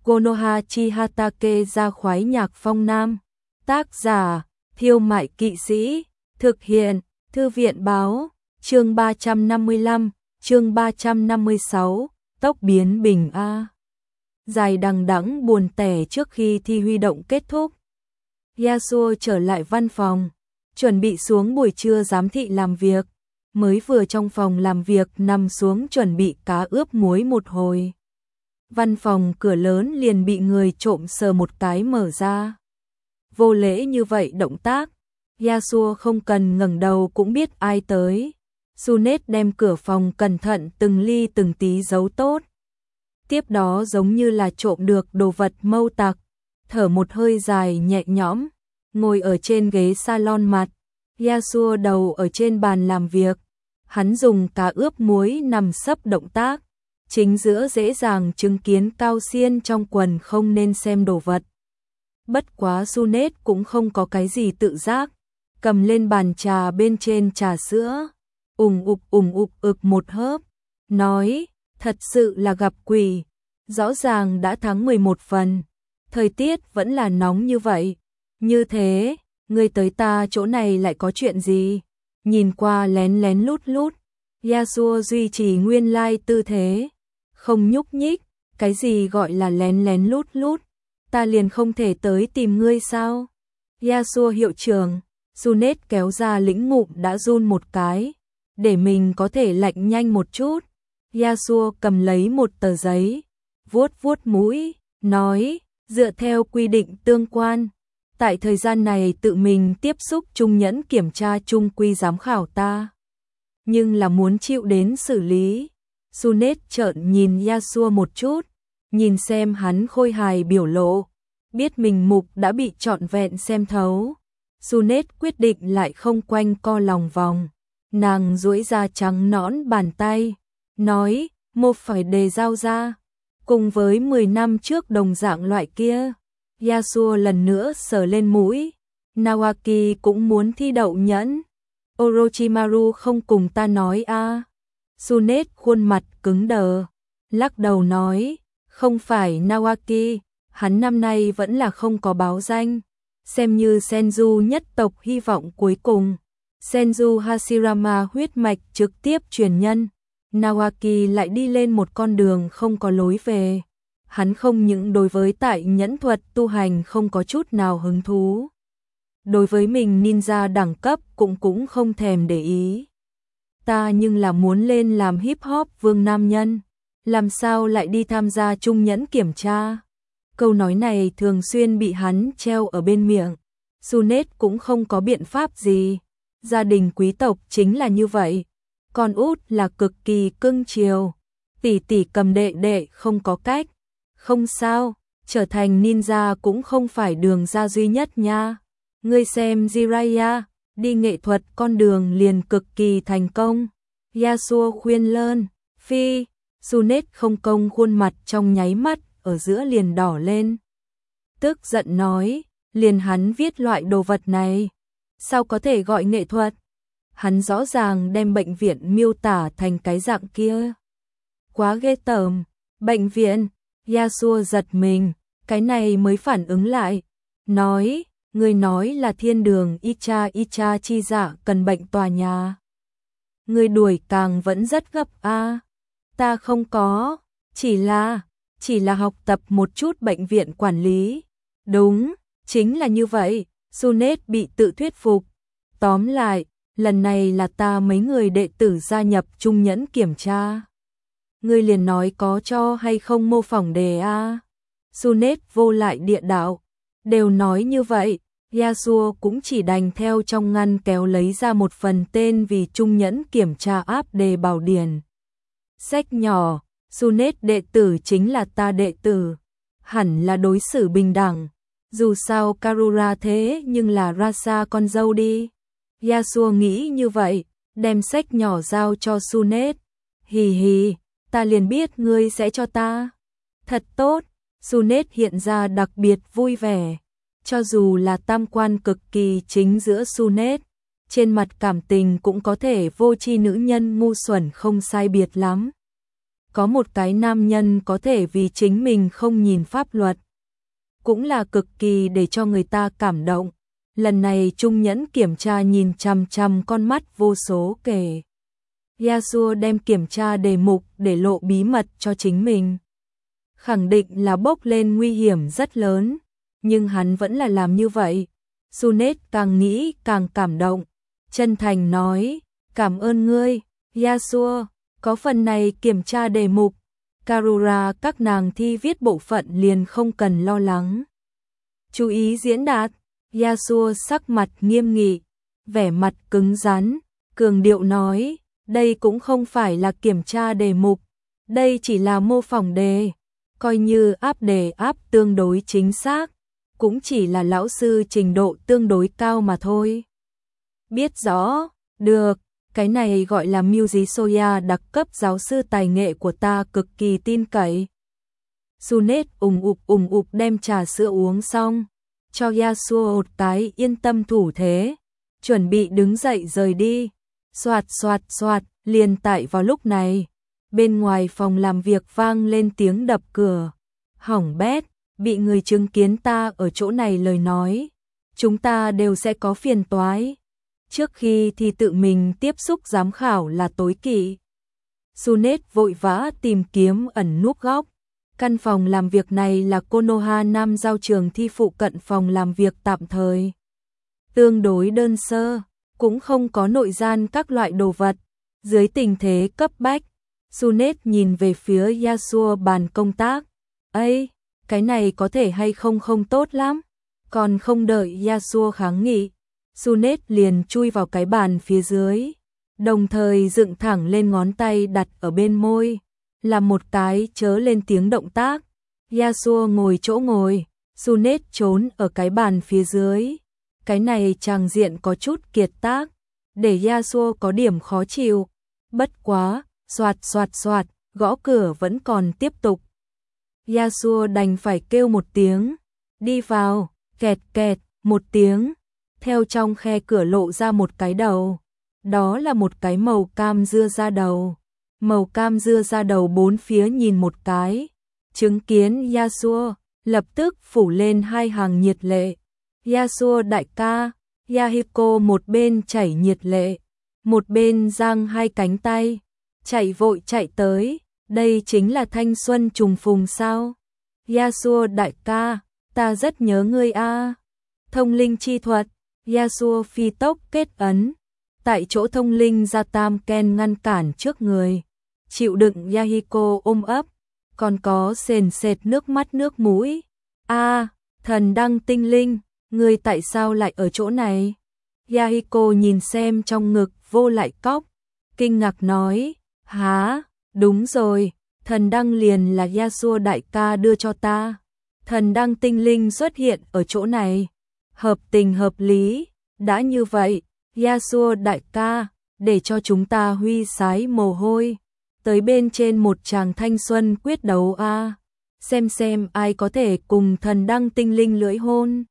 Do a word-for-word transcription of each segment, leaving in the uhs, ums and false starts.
Konoha Chihatake ra khoái nhạc phong nam. Tác giả, Thiêu Mại Kỵ Sĩ. Thực hiện, Thư viện báo. Chương ba trăm năm mươi lăm, chương ba trăm năm mươi sáu, tốc biến bình A. Dài đằng đẵng buồn tẻ trước khi thi huy động kết thúc. Yasuo trở lại văn phòng, chuẩn bị xuống buổi trưa giám thị làm việc. Mới vừa trong phòng làm việc nằm xuống chuẩn bị cá ướp muối một hồi. Văn phòng cửa lớn liền bị người trộm sờ một cái mở ra. Vô lễ như vậy động tác, Yasuo không cần ngẩng đầu cũng biết ai tới. Sunet đem cửa phòng cẩn thận từng ly từng tí giấu tốt. Tiếp đó giống như là trộm được đồ vật mâu tặc, thở một hơi dài nhẹ nhõm, ngồi ở trên ghế salon mặt. Yasuo đầu ở trên bàn làm việc, hắn dùng cá ướp muối nằm sấp động tác, chính giữa dễ dàng chứng kiến Cao Xiên trong quần không nên xem đồ vật. Bất quá Sunet cũng không có cái gì tự giác, cầm lên bàn trà bên trên trà sữa, ùng ục ùng ục ực một hớp, nói, thật sự là gặp quỷ, rõ ràng đã tháng mười một phần, thời tiết vẫn là nóng như vậy, như thế, ngươi tới ta chỗ này lại có chuyện gì? Nhìn qua lén lén lút lút, Yasuo duy trì nguyên lai tư thế, không nhúc nhích, cái gì gọi là lén lén lút lút, ta liền không thể tới tìm ngươi sao? Yasuo hiệu trưởng, Sunet kéo ra lĩnh ngụm đã run một cái, để mình có thể lạnh nhanh một chút. Yasuo cầm lấy một tờ giấy, vuốt vuốt mũi, nói, dựa theo quy định tương quan, tại thời gian này tự mình tiếp xúc trung nhẫn kiểm tra trung quy giám khảo ta, nhưng là muốn chịu đến xử lý. Sunet trợn nhìn Yasuo một chút, nhìn xem hắn khôi hài biểu lộ, biết mình mục đã bị trọn vẹn xem thấu. Sunet quyết định lại không quanh co lòng vòng, nàng duỗi ra trắng nõn bàn tay, nói, một phải đề giao ra, cùng với mười năm trước đồng dạng loại kia. Yasuo lần nữa sờ lên mũi, Nawaki cũng muốn thi đậu nhẫn, Orochimaru không cùng ta nói a. À. Sunet khuôn mặt cứng đờ, lắc đầu nói, không phải Nawaki, hắn năm nay vẫn là không có báo danh, xem như Senju nhất tộc hy vọng cuối cùng. Senju Hashirama huyết mạch trực tiếp truyền nhân, Nawaki lại đi lên một con đường không có lối về. Hắn không những đối với tại nhẫn thuật tu hành không có chút nào hứng thú, đối với mình ninja đẳng cấp cũng cũng không thèm để ý. Ta nhưng là muốn lên làm hip hop vương nam nhân, làm sao lại đi tham gia trung nhẫn kiểm tra? Câu nói này thường xuyên bị hắn treo ở bên miệng. Sunet cũng không có biện pháp gì, gia đình quý tộc chính là như vậy, con út là cực kỳ cưng chiều, tỷ tỷ cầm đệ đệ không có cách. Không sao, trở thành ninja cũng không phải đường ra duy nhất nha. Ngươi xem Jiraiya, đi nghệ thuật con đường liền cực kỳ thành công. Yasuo khuyên lơn, phi, Sunet không công khuôn mặt trong nháy mắt, ở giữa liền đỏ lên. Tức giận nói, liền hắn viết loại đồ vật này, sao có thể gọi nghệ thuật? Hắn rõ ràng đem bệnh viện miêu tả thành cái dạng kia. Quá ghê tởm, bệnh viện. Yasuo giật mình, cái này mới phản ứng lại, nói, người nói là thiên đường Icha Icha chi dạ cần bệnh tòa nhà. Người đuổi càng vẫn rất gấp a. À. Ta không có, chỉ là, chỉ là học tập một chút bệnh viện quản lý. Đúng, chính là như vậy, Sunet bị tự thuyết phục. Tóm lại, lần này là ta mấy người đệ tử gia nhập trung nhẫn kiểm tra. Ngươi liền nói có cho hay không mô phỏng đề a. À. Sunet vô lại địa đạo, đều nói như vậy, Yasuo cũng chỉ đành theo trong ngăn kéo lấy ra một phần tên vì trung nhẫn kiểm tra áp đề bảo điển. Sách nhỏ, Sunet đệ tử chính là ta đệ tử, hẳn là đối xử bình đẳng, dù sao Karura thế nhưng là Rasa con dâu đi. Yasuo nghĩ như vậy, đem sách nhỏ giao cho Sunet, hì hì. Ta liền biết ngươi sẽ cho ta. Thật tốt, Sunet hiện ra đặc biệt vui vẻ. Cho dù là tam quan cực kỳ chính giữa Sunet, trên mặt cảm tình cũng có thể vô tri nữ nhân ngu xuẩn không sai biệt lắm. có một cái nam nhân có thể vì chính mình không nhìn pháp luật, cũng là cực kỳ để cho người ta cảm động. Lần này Trung Nhẫn kiểm tra nhìn chằm chằm con mắt vô số kể. Yasuo đem kiểm tra đề mục để lộ bí mật cho chính mình. Khẳng định là bốc lên nguy hiểm rất lớn, nhưng hắn vẫn là làm như vậy. Sunet càng nghĩ càng cảm động, chân thành nói, cảm ơn ngươi, Yasuo, có phần này kiểm tra đề mục, Karura các nàng thi viết bộ phận liền không cần lo lắng. Chú ý diễn đạt, Yasuo sắc mặt nghiêm nghị, vẻ mặt cứng rắn, cường điệu nói, đây cũng không phải là kiểm tra đề mục, đây chỉ là mô phỏng đề, coi như áp đề áp tương đối chính xác, cũng chỉ là lão sư trình độ tương đối cao mà thôi. Biết rõ, được, cái này gọi là Muji Soya đặc cấp giáo sư tài nghệ của ta cực kỳ tin cậy. Sunet ùng ục ùng ục đem trà sữa uống xong, cho Yasuo một cái yên tâm thủ thế, chuẩn bị đứng dậy rời đi. Soạt soạt soạt, liền tại vào lúc này, bên ngoài phòng làm việc vang lên tiếng đập cửa. Hỏng bét, bị người chứng kiến ta ở chỗ này lời nói, chúng ta đều sẽ có phiền toái. Trước khi thì tự mình tiếp xúc giám khảo là tối kỵ. Sunet vội vã tìm kiếm ẩn núp góc. Căn phòng làm việc này là Konoha Nam giao trường thi phụ cận phòng làm việc tạm thời. Tương đối đơn sơ, cũng không có nội gian các loại đồ vật. Dưới tình thế cấp bách, Sunet nhìn về phía Yasuo bàn công tác. Ây, cái này có thể hay không không tốt lắm. Còn không đợi Yasuo kháng nghị, Sunet liền chui vào cái bàn phía dưới, đồng thời dựng thẳng lên ngón tay đặt ở bên môi, là một cái chớ lên tiếng động tác. Yasuo ngồi chỗ ngồi, Sunet trốn ở cái bàn phía dưới. Cái này tràng diện có chút kiệt tác, để Yasuo có điểm khó chịu. Bất quá, soạt soạt soạt, gõ cửa vẫn còn tiếp tục. Yasuo đành phải kêu một tiếng, đi vào, kẹt kẹt, một tiếng. Theo trong khe cửa lộ ra một cái đầu, đó là một cái màu cam dưa da đầu. Màu cam dưa da đầu bốn phía nhìn một cái, chứng kiến Yasuo, lập tức phủ lên hai hàng nhiệt lệ. Yasuo đại ca, Yahiko một bên chảy nhiệt lệ, một bên giang hai cánh tay, chạy vội chạy tới, đây chính là thanh xuân trùng phùng sao? Yasuo đại ca, ta rất nhớ ngươi a. Thông linh chi thuật, Yasuo phi tốc kết ấn, tại chỗ thông linh ra tam ken ngăn cản trước người, chịu đựng Yahiko ôm ấp, còn có sền sệt nước mắt nước mũi. A, thần đăng tinh linh, ngươi tại sao lại ở chỗ này? Yahiko nhìn xem trong ngực vô lại cóc, kinh ngạc nói, há, đúng rồi, thần đăng liền là Yasuo đại ca đưa cho ta. Thần đăng tinh linh xuất hiện ở chỗ này, hợp tình hợp lý, đã như vậy, Yasuo đại ca, để cho chúng ta huy sái mồ hôi, tới bên trên một tràng thanh xuân quyết đấu a, xem xem ai có thể cùng thần đăng tinh linh lưỡi hôn.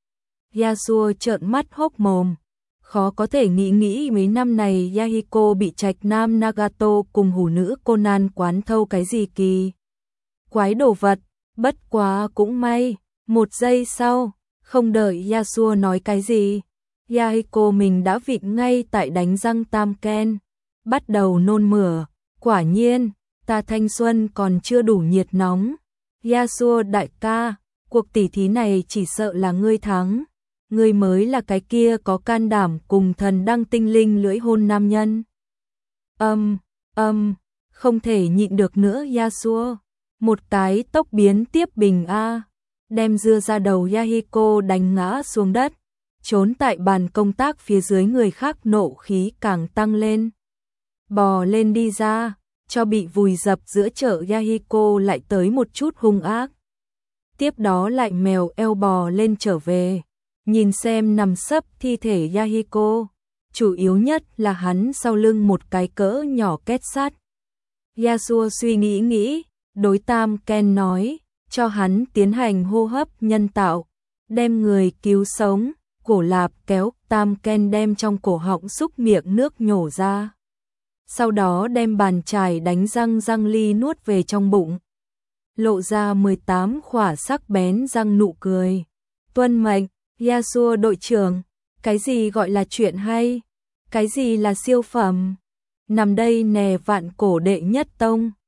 Yasuo trợn mắt hốc mồm, khó có thể nghĩ nghĩ mấy năm này Yahiko bị trạch nam Nagato cùng hủ nữ Conan quán thâu cái gì kỳ quái đồ vật, bất quá cũng may, một giây sau, không đợi Yasuo nói cái gì, Yahiko mình đã vịn ngay tại đánh răng tam ken, bắt đầu nôn mửa, quả nhiên, ta thanh xuân còn chưa đủ nhiệt nóng. Yasuo đại ca, cuộc tỉ thí này chỉ sợ là ngươi thắng, ngươi mới là cái kia có can đảm cùng thần đăng tinh linh lưỡi hôn nam nhân. Âm, âm, không thể nhịn được nữa Yasuo, một cái tốc biến tiếp bình a, đem dưa ra đầu Yahiko đánh ngã xuống đất, trốn tại bàn công tác phía dưới người khác nộ khí càng tăng lên. Bò lên đi ra, cho bị vùi dập giữa chợ Yahiko lại tới một chút hung ác. Tiếp đó lại mèo eo bò lên trở về, nhìn xem nằm sấp thi thể Yahiko, chủ yếu nhất là hắn sau lưng một cái cỡ nhỏ két sắt. Yasuo suy nghĩ nghĩ, đối Tam Ken nói, cho hắn tiến hành hô hấp nhân tạo, đem người cứu sống, cổ lạp kéo Tam Ken đem trong cổ họng xúc miệng nước nhổ ra. sau đó đem bàn chải đánh răng răng ly nuốt về trong bụng. Lộ ra mười tám khỏa sắc bén răng nụ cười. Tuân mệnh, Yasuo đội trưởng, cái gì gọi là chuyện hay? Cái gì là siêu phẩm? Nằm đây nè vạn cổ đệ nhất tông.